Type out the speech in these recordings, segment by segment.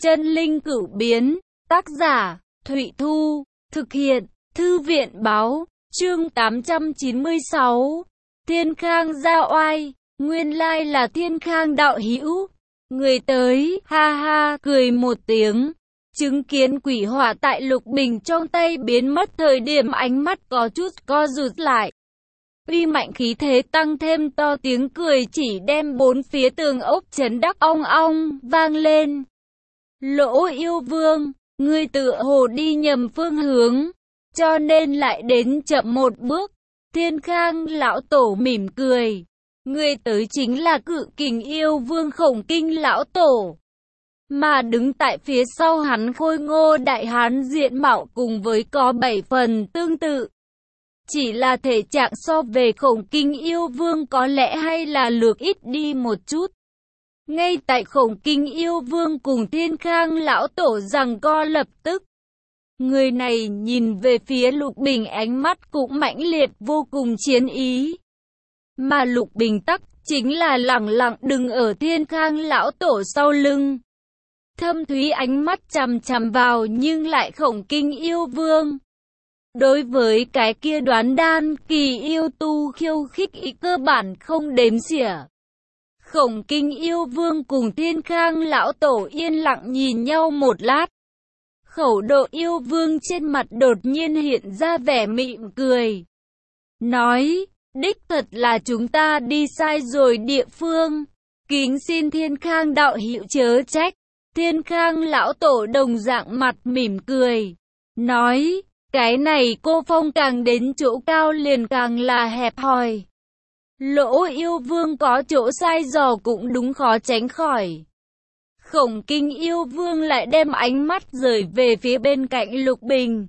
Chân linh cửu biến, tác giả, Thụy Thu, thực hiện, Thư viện báo, chương 896, Thiên Khang ra oai, nguyên lai là Thiên Khang đạo hữu. Người tới, ha ha, cười một tiếng, chứng kiến quỷ hỏa tại Lục Bình trong tay biến mất thời điểm ánh mắt có chút co rụt lại. Uy mạnh khí thế tăng thêm to tiếng cười chỉ đem bốn phía tường ốc chấn đắc ong ong, vang lên. Lỗ yêu vương, ngươi tựa hồ đi nhầm phương hướng, cho nên lại đến chậm một bước. Thiên Khang lão tổ mỉm cười. Ngươi tới chính là Cự Kình yêu vương Khổng Kinh lão tổ. Mà đứng tại phía sau hắn khôi ngô đại hán diện mạo cùng với có 7 phần tương tự. Chỉ là thể trạng so về Khổng Kinh yêu vương có lẽ hay là lược ít đi một chút. Ngay tại Khổng Kinh yêu vương cùng Thiên Khang lão tổ giằng co lập tức. Người này nhìn về phía Lục Bình ánh mắt cũng mãnh liệt vô cùng chiến ý. Mà Lục Bình tắc chính là lẳng lặng đứng ở Thiên Khang lão tổ sau lưng. Thâm thúy ánh mắt chằm chằm vào nhưng lại Khổng Kinh yêu vương. Đối với cái kia đoán đan kỳ yêu tu khiêu khích ý cơ bản không đếm xỉa. Khổng Kinh yêu vương cùng Thiên Khang lão tổ yên lặng nhìn nhau một lát. Khẩu độ yêu vương trên mặt đột nhiên hiện ra vẻ mỉm cười. Nói, đích thật là chúng ta đi sai rồi địa phương. Kính xin Thiên Khang đạo hữu chớ trách. Thiên Khang lão tổ đồng dạng mặt mỉm cười. Nói, cái này cô phong càng đến chỗ cao liền càng là hẹp hòi. Lỗ yêu vương có chỗ sai dò cũng đúng khó tránh khỏi. Khổng Kinh yêu vương lại đem ánh mắt rời về phía bên cạnh Lục Bình.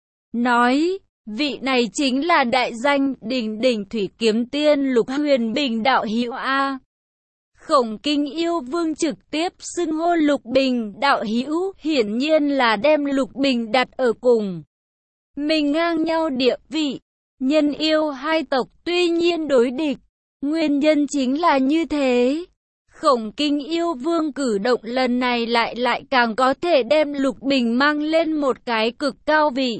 Nói, vị này chính là đại danh đỉnh đỉnh thủy kiếm tiên Lục Huyền Bình đạo hữu A. Khổng Kinh yêu vương trực tiếp xưng hô Lục Bình đạo hữu, hiển nhiên là đem Lục Bình đặt ở cùng mình ngang nhau địa vị. Nhân yêu hai tộc tuy nhiên đối địch, nguyên nhân chính là như thế. Khổng Kinh yêu vương cử động lần này lại càng có thể đem Lục Bình mang lên một cái cực cao vị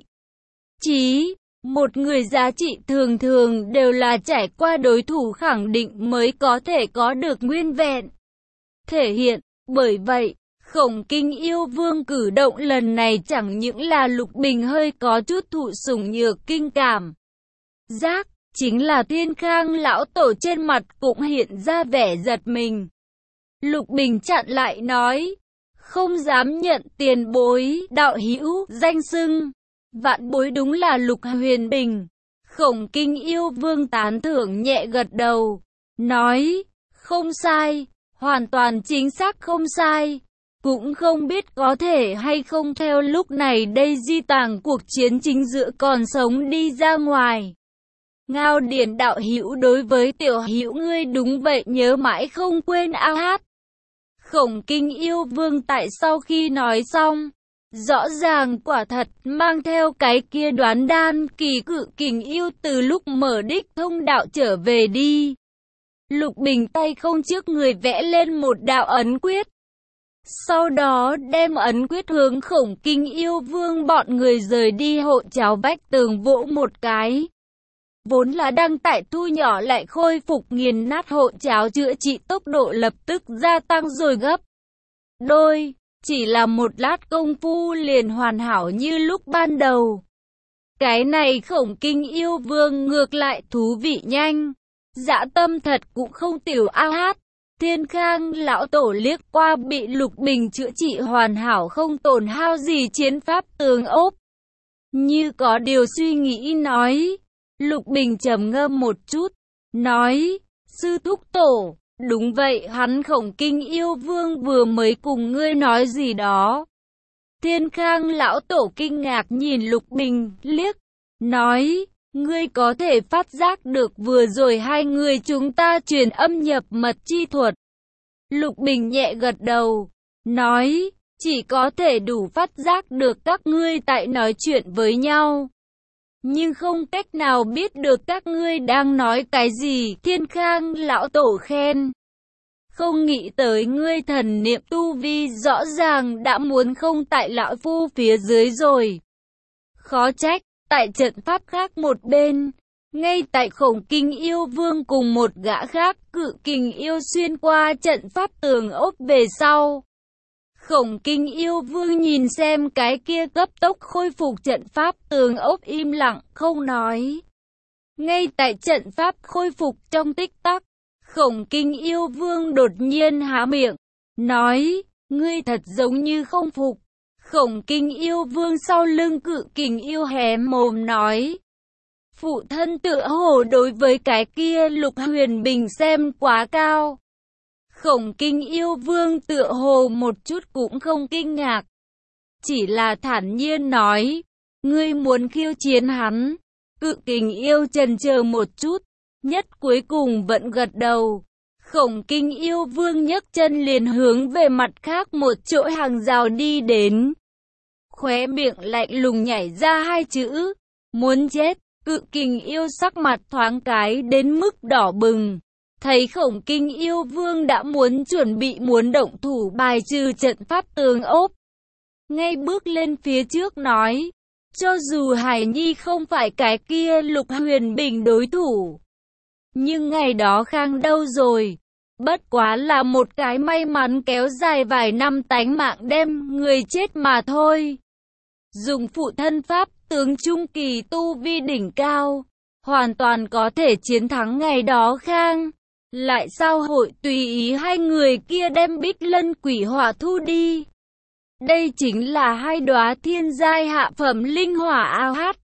trí. Một người giá trị thường thường đều là trải qua đối thủ khẳng định mới có thể có được nguyên vẹn thể hiện. Bởi vậy, Khổng Kinh yêu vương cử động lần này chẳng những là Lục Bình hơi có chút thụ sủng nhược kinh cảm giác, chính là Thiên Khang lão tổ trên mặt cũng hiện ra vẻ giật mình. Lục Bình chặn lại nói, không dám nhận tiền bối đạo hữu danh xưng. Vạn bối đúng là Lục Huyền Bình. Khổng Kinh yêu vương tán thưởng nhẹ gật đầu, nói, không sai, hoàn toàn chính xác không sai. Cũng không biết có thể hay không theo lúc này đây di tàng cuộc chiến chính giữa còn sống đi ra ngoài. Ngao Điển đạo hữu đối với tiểu hữu ngươi đúng vậy nhớ mãi không quên a hát. Khổng Kinh yêu vương tại sau khi nói xong, rõ ràng quả thật mang theo cái kia đoán đan kỳ Cự Kình yêu từ lúc mở đích thông đạo trở về đi. Lục Bình tay không trước người vẽ lên một đạo ấn quyết. Sau đó đem ấn quyết hướng Khổng Kinh yêu vương bọn người rời đi hộ cháo vách tường vỗ một cái. Vốn là đang tại thu nhỏ lại khôi phục nghiền nát hộ cháo chữa trị tốc độ lập tức gia tăng rồi gấp đôi. Chỉ là một lát công phu liền hoàn hảo như lúc ban đầu. Cái này Khổng Kinh yêu vương ngược lại thú vị nhanh. Dã tâm thật cũng không tiểu a hát. Thiên Khang lão tổ liếc qua bị Lục Bình chữa trị hoàn hảo không tổn hao gì chiến pháp tường ốp. Như có điều suy nghĩ nói. Lục Bình trầm ngâm một chút. Nói, sư thúc tổ. Đúng vậy, hắn Khổng Kinh yêu vương vừa mới cùng ngươi nói gì đó. Thiên Khang lão tổ kinh ngạc nhìn Lục Bình liếc, nói, ngươi có thể phát giác được vừa rồi hai người chúng ta truyền âm nhập mật chi thuật. Lục Bình nhẹ gật đầu, nói, chỉ có thể đủ phát giác được các ngươi tại nói chuyện với nhau. Nhưng không cách nào biết được các ngươi đang nói cái gì. Thiên Khang lão tổ khen. Không nghĩ tới ngươi thần niệm tu vi rõ ràng đã muốn không tại lão phu phía dưới rồi. Khó trách, tại trận pháp khác một bên, ngay tại Khổng Kinh Yêu Vương cùng một gã khác Cự Kình Yêu xuyên qua trận pháp tường ốp về sau. Khổng Kinh Yêu Vương nhìn xem cái kia cấp tốc khôi phục trận pháp tường ốp im lặng không nói. Ngay tại trận pháp khôi phục trong tích tắc, Khổng Kinh Yêu Vương đột nhiên há miệng, nói, ngươi thật giống như không phục. Khổng Kinh Yêu Vương sau lưng Cự Kình Yêu hé mồm nói, phụ thân tựa hồ đối với cái kia Lục Huyền Bình xem quá cao. Khổng Kinh Yêu Vương tựa hồ một chút cũng không kinh ngạc, chỉ là thản nhiên nói, ngươi muốn khiêu chiến hắn. Cự Kình Yêu chần chờ một chút, nhất cuối cùng vẫn gật đầu. Khổng Kinh Yêu Vương nhấc chân liền hướng về mặt khác một chỗ hàng rào đi đến. Khóe miệng lạnh lùng nhảy ra hai chữ, muốn chết. Cự Kình Yêu sắc mặt thoáng cái đến mức đỏ bừng. Thấy Khổng Kinh Yêu Vương đã chuẩn bị động thủ bài trừ trận pháp tường ốp. Ngay bước lên phía trước nói, cho dù Hải Nhi không phải cái kia Lục Huyền Bình đối thủ, nhưng ngày đó Khang đâu rồi, bất quá là một cái may mắn kéo dài vài năm tánh mạng đem người chết mà thôi. Dùng phụ thân pháp tướng trung kỳ tu vi đỉnh cao, hoàn toàn có thể chiến thắng ngày đó Khang. Lại sao hội tùy ý hai người kia đem Bích Lân Quỷ Hỏa thu đi? Đây chính là hai đóa thiên giai hạ phẩm linh hỏa AH.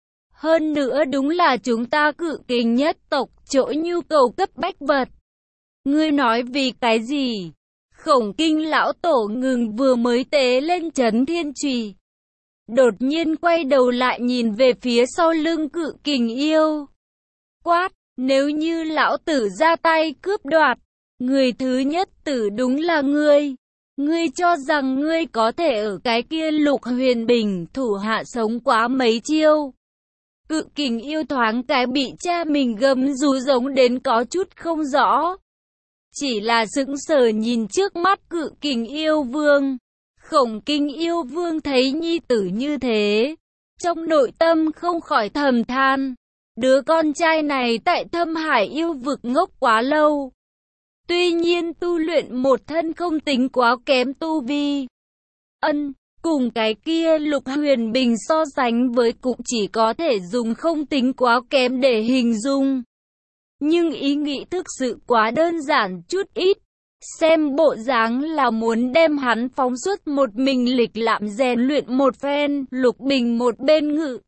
Hơn nữa đúng là chúng ta Cự Kình nhất tộc chỗ nhu cầu cấp bách vật. Ngươi nói vì cái gì? Khổng Kinh lão tổ ngừng vừa mới tế lên Chấn Thiên Chùy, đột nhiên quay đầu lại nhìn về phía sau lưng Cự Kình Yêu. Quát, nếu như lão tử ra tay cướp đoạt, người thứ nhất tử đúng là ngươi. Ngươi cho rằng ngươi có thể ở cái kia Lục Huyền Bình thủ hạ sống quá mấy chiêu? Cự Kình Yêu thoáng cái bị cha mình gầm rú giống đến có chút không rõ. Chỉ là sững sờ nhìn trước mắt Cự Kình Yêu Vương. Khổng Kinh Yêu Vương thấy nhi tử như thế, trong nội tâm không khỏi thầm than, đứa con trai này tại Thâm Hải yêu vực ngốc quá lâu. Tuy nhiên tu luyện một thân không tính quá kém tu vi. Cùng cái kia Lục Huyền Bình so sánh với cũng chỉ có thể dùng không tính quá kém để hình dung. Nhưng ý nghĩ thực sự quá đơn giản chút ít. Xem bộ dáng là muốn đem hắn phóng xuất một mình lịch lãm rèn luyện một phen. Lục Bình một bên ngự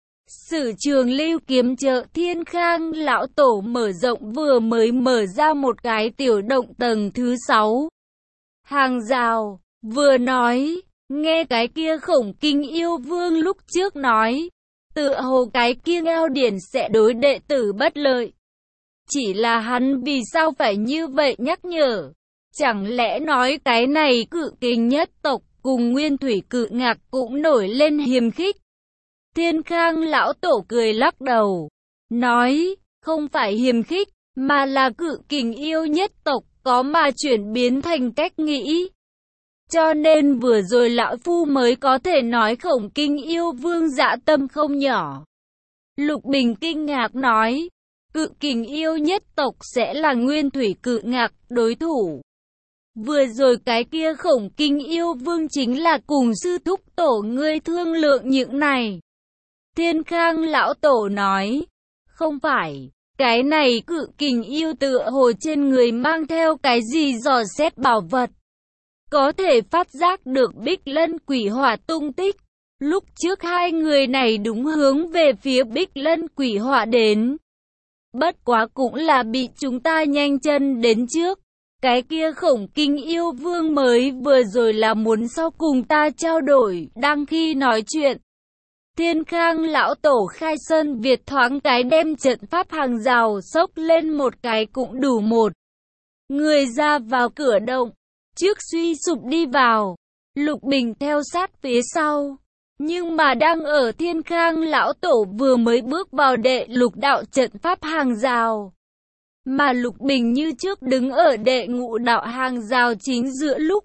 sử trường lưu kiếm trợ Thiên Khang lão tổ mở rộng vừa mới mở ra một cái tiểu động tầng thứ 6. Hàng rào, vừa nói, nghe cái kia Khổng Kinh Yêu Vương lúc trước nói, tựa hồ cái kia Ngao Điển sẽ đối đệ tử bất lợi. Chỉ là hắn vì sao phải như vậy nhắc nhở? Chẳng lẽ nói cái này Cự Kình nhất tộc cùng Nguyên Thủy Cự Ngạc cũng nổi lên hiềm khích? Thiên Khang lão tổ cười lắc đầu, nói, không phải hiềm khích, mà là Cự Kình Yêu nhất tộc có mà chuyển biến thành cách nghĩ. Cho nên vừa rồi lão phu mới có thể nói Khổng Kinh Yêu Vương dạ tâm không nhỏ. Lục Bình kinh ngạc nói, Cự Kình Yêu nhất tộc sẽ là Nguyên Thủy Cự Ngạc đối thủ. Vừa rồi cái kia Khổng Kinh Yêu Vương chính là cùng sư thúc tổ ngươi thương lượng những này. Thiên Khang lão tổ nói, không phải, cái này Cự Kình Yêu tựa hồ trên người mang theo cái gì dò xét bảo vật. Có thể phát giác được Bích Lân Quỷ Hỏa tung tích. Lúc trước hai người này đúng hướng về phía Bích Lân Quỷ Hỏa đến. Bất quá cũng là bị chúng ta nhanh chân đến trước. Cái kia Khổng Kinh Yêu Vương mới vừa rồi là muốn sau cùng ta trao đổi, đang khi nói chuyện. Thiên Khang lão tổ khai sơn Việt thoáng cái đem trận pháp hàng rào xốc lên một cái cũng đủ một. Người ra vào cửa động, trước suy sụp đi vào, Lục Bình theo sát phía sau. Nhưng mà đang ở Thiên Khang lão tổ vừa mới bước vào đệ lục đạo trận pháp hàng rào. mà Lục Bình như trước đứng ở đệ ngũ đạo hàng rào chính giữa lúc.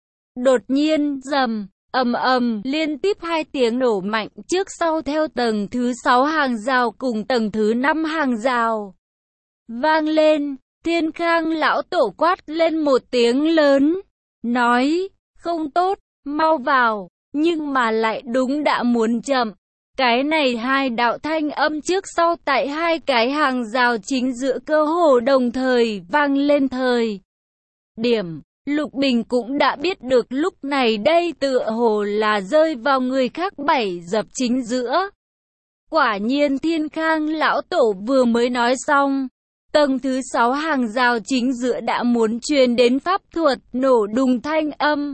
Đột nhiên, rầm, ầm ầm, liên tiếp hai tiếng nổ mạnh trước sau theo tầng thứ 6 hàng rào cùng tầng thứ 5 hàng rào vang lên. Thiên Khang lão tổ quát lên một tiếng lớn, nói, không tốt, mau vào, nhưng mà lại đúng đã muốn chậm. Cái này hai đạo thanh âm trước sau tại hai cái hàng rào chính giữa cơ hồ đồng thời vang lên thời điểm. Lục Bình cũng đã biết được lúc này đây tựa hồ là rơi vào người khác bảy dập chính giữa. Quả nhiên Thiên Khang lão tổ vừa mới nói xong, tầng thứ 6 hàng rào chính giữa đã muốn truyền đến pháp thuật nổ đùng thanh âm.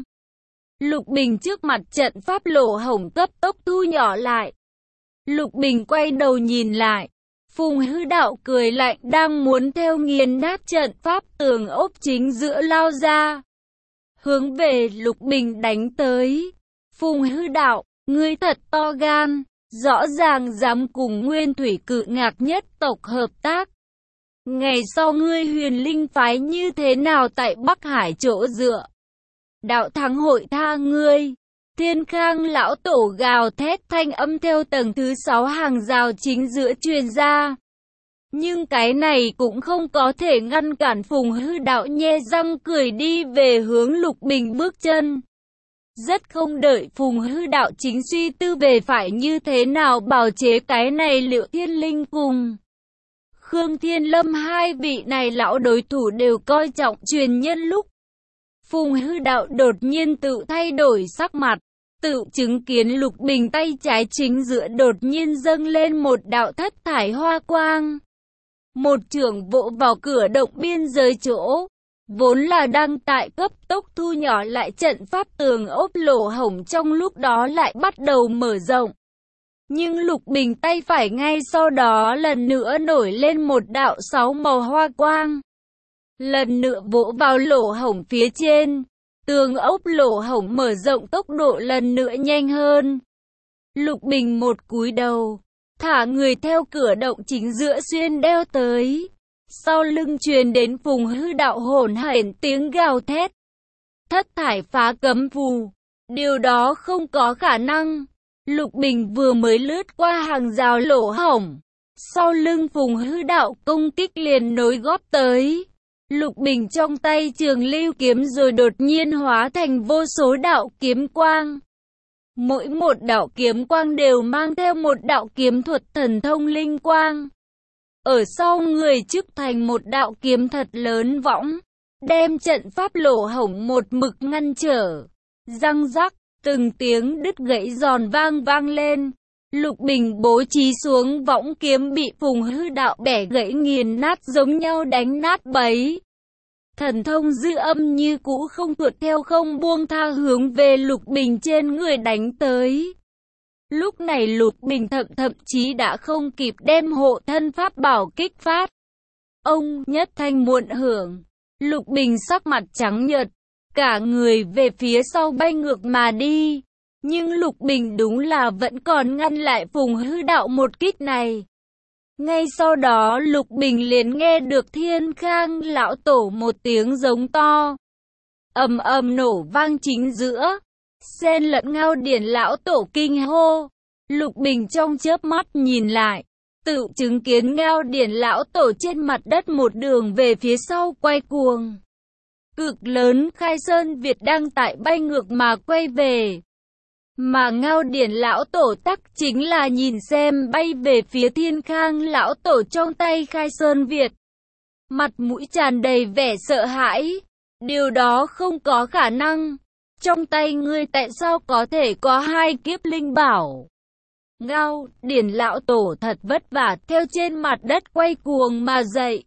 Lục Bình trước mặt trận pháp lỗ hổng cấp tốc thu nhỏ lại. Lục Bình quay đầu nhìn lại, Phùng Hư Đạo cười lạnh đang muốn theo nghiền nát trận pháp tường ốp chính giữa lao ra, hướng về Lục Bình đánh tới. Phùng Hư Đạo, ngươi thật to gan, rõ ràng dám cùng Nguyên Thủy Cự Ngạc nhất tộc hợp tác. Ngày sau ngươi Huyền Linh phái như thế nào tại Bắc Hải chỗ dựa? Đạo thắng hội tha ngươi. Thiên Khang lão tổ gào thét thanh âm theo tầng thứ 6 hàng rào chính giữa truyền ra. Nhưng cái này cũng không có thể ngăn cản Phùng Hư Đạo nhe răng cười đi về hướng Lục Bình bước chân. Rất không đợi Phùng Hư Đạo chính suy tư về phải như thế nào bào chế cái này Liệu Thiên Linh cùng Khương Thiên Lâm, hai vị này lão đối thủ đều coi trọng truyền nhân lúc. Phùng Hư Đạo đột nhiên tự thay đổi sắc mặt, tự chứng kiến Lục Bình tay trái chính giữa đột nhiên dâng lên một đạo thất thải hoa quang. Một chưởng vỗ vào cửa động biên giới chỗ, vốn là đang tại cấp tốc thu nhỏ lại trận pháp tường ốp lỗ hổng trong lúc đó lại bắt đầu mở rộng. Nhưng Lục Bình tay phải ngay sau đó lần nữa nổi lên một đạo 6 màu hoa quang. Lần nữa vỗ vào lỗ hổng phía trên, tường ốp lỗ hổng mở rộng tốc độ lần nữa nhanh hơn. Lục Bình một cúi đầu, thả người theo cửa động chính giữa xuyên đeo tới. Sau lưng truyền đến Phùng Hư Đạo hổn hển tiếng gào thét. Thất thải phá cấm phù, điều đó không có khả năng. Lục Bình vừa mới lướt qua hàng rào lỗ hổng, sau lưng Phùng Hư Đạo công kích liền nối góp tới. Lục Bình trong tay trường lưu kiếm rồi đột nhiên hóa thành vô số đạo kiếm quang. Mỗi một đạo kiếm quang đều mang theo một đạo kiếm thuật thần thông linh quang. Ở sau người chức thành một đạo kiếm thật lớn võng, đem trận pháp lỗ hổng một mực ngăn trở. Răng rắc, từng tiếng đứt gãy giòn vang lên. Lục Bình bố trí xuống võng kiếm bị Phùng Hư Đạo bẻ gãy nghiền nát giống nhau đánh nát bấy. Thần thông dư âm như cũ không tuột theo không buông tha hướng về Lục Bình trên người đánh tới. Lúc này Lục Bình thậm chí đã không kịp đem hộ thân pháp bảo kích phát. Ông nhất thanh muộn hưởng, Lục Bình sắc mặt trắng nhợt, cả người về phía sau bay ngược mà đi. Nhưng Lục Bình đúng là vẫn còn ngăn lại Phùng Hư Đạo một kích này. Ngay sau đó Lục Bình liền nghe được Thiên Khang lão tổ một tiếng giống to. Ầm ầm nổ vang chính giữa. Xen lẫn Ngao Điển lão tổ kinh hô. Lục Bình trong chớp mắt nhìn lại, tự chứng kiến Ngao Điển lão tổ trên mặt đất một đường về phía sau quay cuồng. Cực lớn Khai Sơn Việt đang tại bay ngược mà quay về. Mà Ngao Điển lão tổ tắc chính là nhìn xem bay về phía Thiên Khang lão tổ trong tay Khai Sơn Việt. Mặt mũi tràn đầy vẻ sợ hãi. Điều đó không có khả năng. Trong tay ngươi tại sao có thể có hai kiếp linh bảo? Ngao Điển lão tổ thật vất vả theo trên mặt đất quay cuồng mà dậy.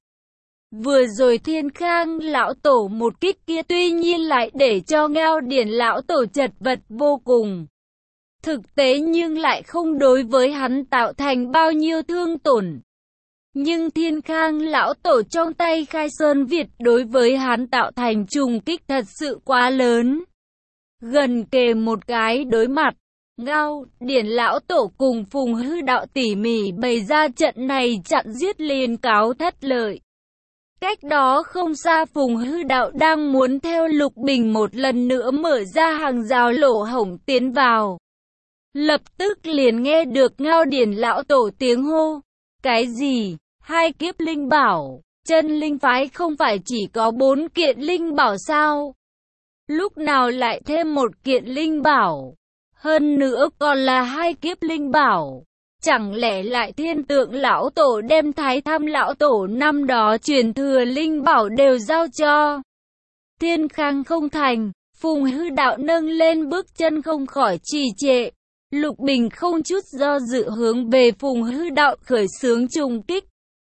Vừa rồi Thiên Khang lão tổ một kích kia tuy nhiên lại để cho Ngao Điển lão tổ chật vật vô cùng. Thực tế nhưng lại không đối với hắn tạo thành bao nhiêu thương tổn. Nhưng Thiên Khang lão tổ trong tay Khai Sơn Việt đối với hắn tạo thành trùng kích thật sự quá lớn. Gần kề một cái đối mặt, Ngao Điển lão tổ cùng Phùng Hư Đạo tỉ mỉ bày ra trận này chặn giết liền cáo thất lợi. Cách đó không xa, Phùng Hư Đạo đang muốn theo Lục Bình một lần nữa mở ra hàng rào lỗ hổng tiến vào. Lập tức liền nghe được Ngao Điển lão tổ tiếng hô. Cái gì? 2 kiếp linh bảo? Chân linh phái không phải chỉ có 4 kiện linh bảo sao? Lúc nào lại thêm 1 kiện linh bảo? Hơn nữa còn là 2 kiếp linh bảo. Chẳng lẽ lại Thiên Tượng lão tổ đem Thái Tham lão tổ năm đó truyền thừa linh bảo đều giao cho Thiên Khang không thành? Phùng Hư Đạo nâng lên bước chân không khỏi trì trệ. Lục Bình không chút do dự hướng về Phùng Hư Đạo khởi xướng trùng kích.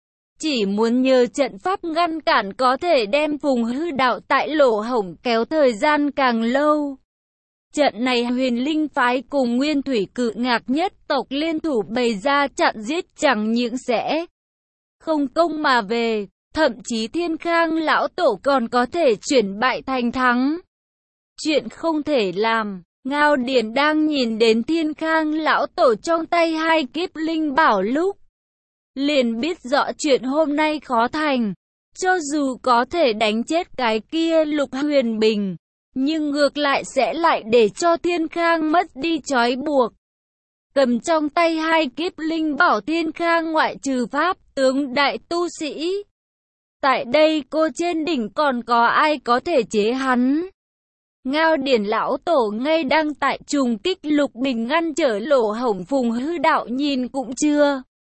Chỉ muốn nhờ trận pháp ngăn cản có thể đem Phùng Hư Đạo tại lỗ hổng kéo thời gian càng lâu. Trận này Huyền Linh phái cùng Nguyên Thủy Cự Ngạc nhất tộc liên thủ bày ra chặn giết, chẳng những sẽ không công mà về, thậm chí Thiên Khang lão tổ còn có thể chuyển bại thành thắng. Chuyện không thể làm. Ngao Điển đang nhìn đến Thiên Khang lão tổ trong tay 2 kiếp linh bảo lúc liền biết rõ chuyện hôm nay khó thành. Cho dù có thể đánh chết cái kia Lục Huyền Bình, nhưng ngược lại sẽ lại để cho Thiên Khang mất đi trói buộc. Cầm trong tay 2 kiếp linh bảo, Thiên Khang ngoại trừ pháp tướng đại tu sĩ, tại đây cô trên đỉnh còn có ai có thể chế hắn? Ngao Điển lão tổ ngay đang tại trùng kích Lục Bình ngăn trở lỗ hổng, Phùng Hư Đạo nhìn cũng chưa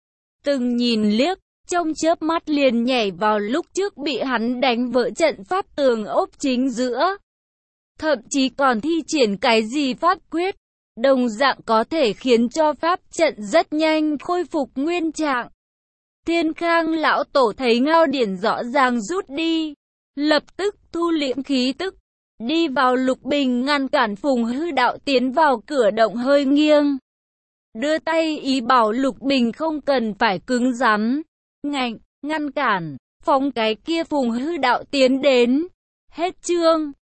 từng nhìn liếc, trong chớp mắt liền nhảy vào lúc trước bị hắn đánh vỡ trận pháp tường ốp chính giữa. Thậm chí còn thi triển cái gì pháp quyết, đồng dạng có thể khiến cho pháp trận rất nhanh khôi phục nguyên trạng. Thiên Khang lão tổ thấy Ngao Điển rõ ràng rút đi, lập tức thu liễm khí tức, đi vào Lục Bình ngăn cản Phùng Hư Đạo tiến vào cửa động, hơi nghiêng đưa tay ý bảo Lục Bình không cần phải cứng rắn, ngăn cản, phóng cái kia Phùng Hư Đạo tiến đến. Hết chương.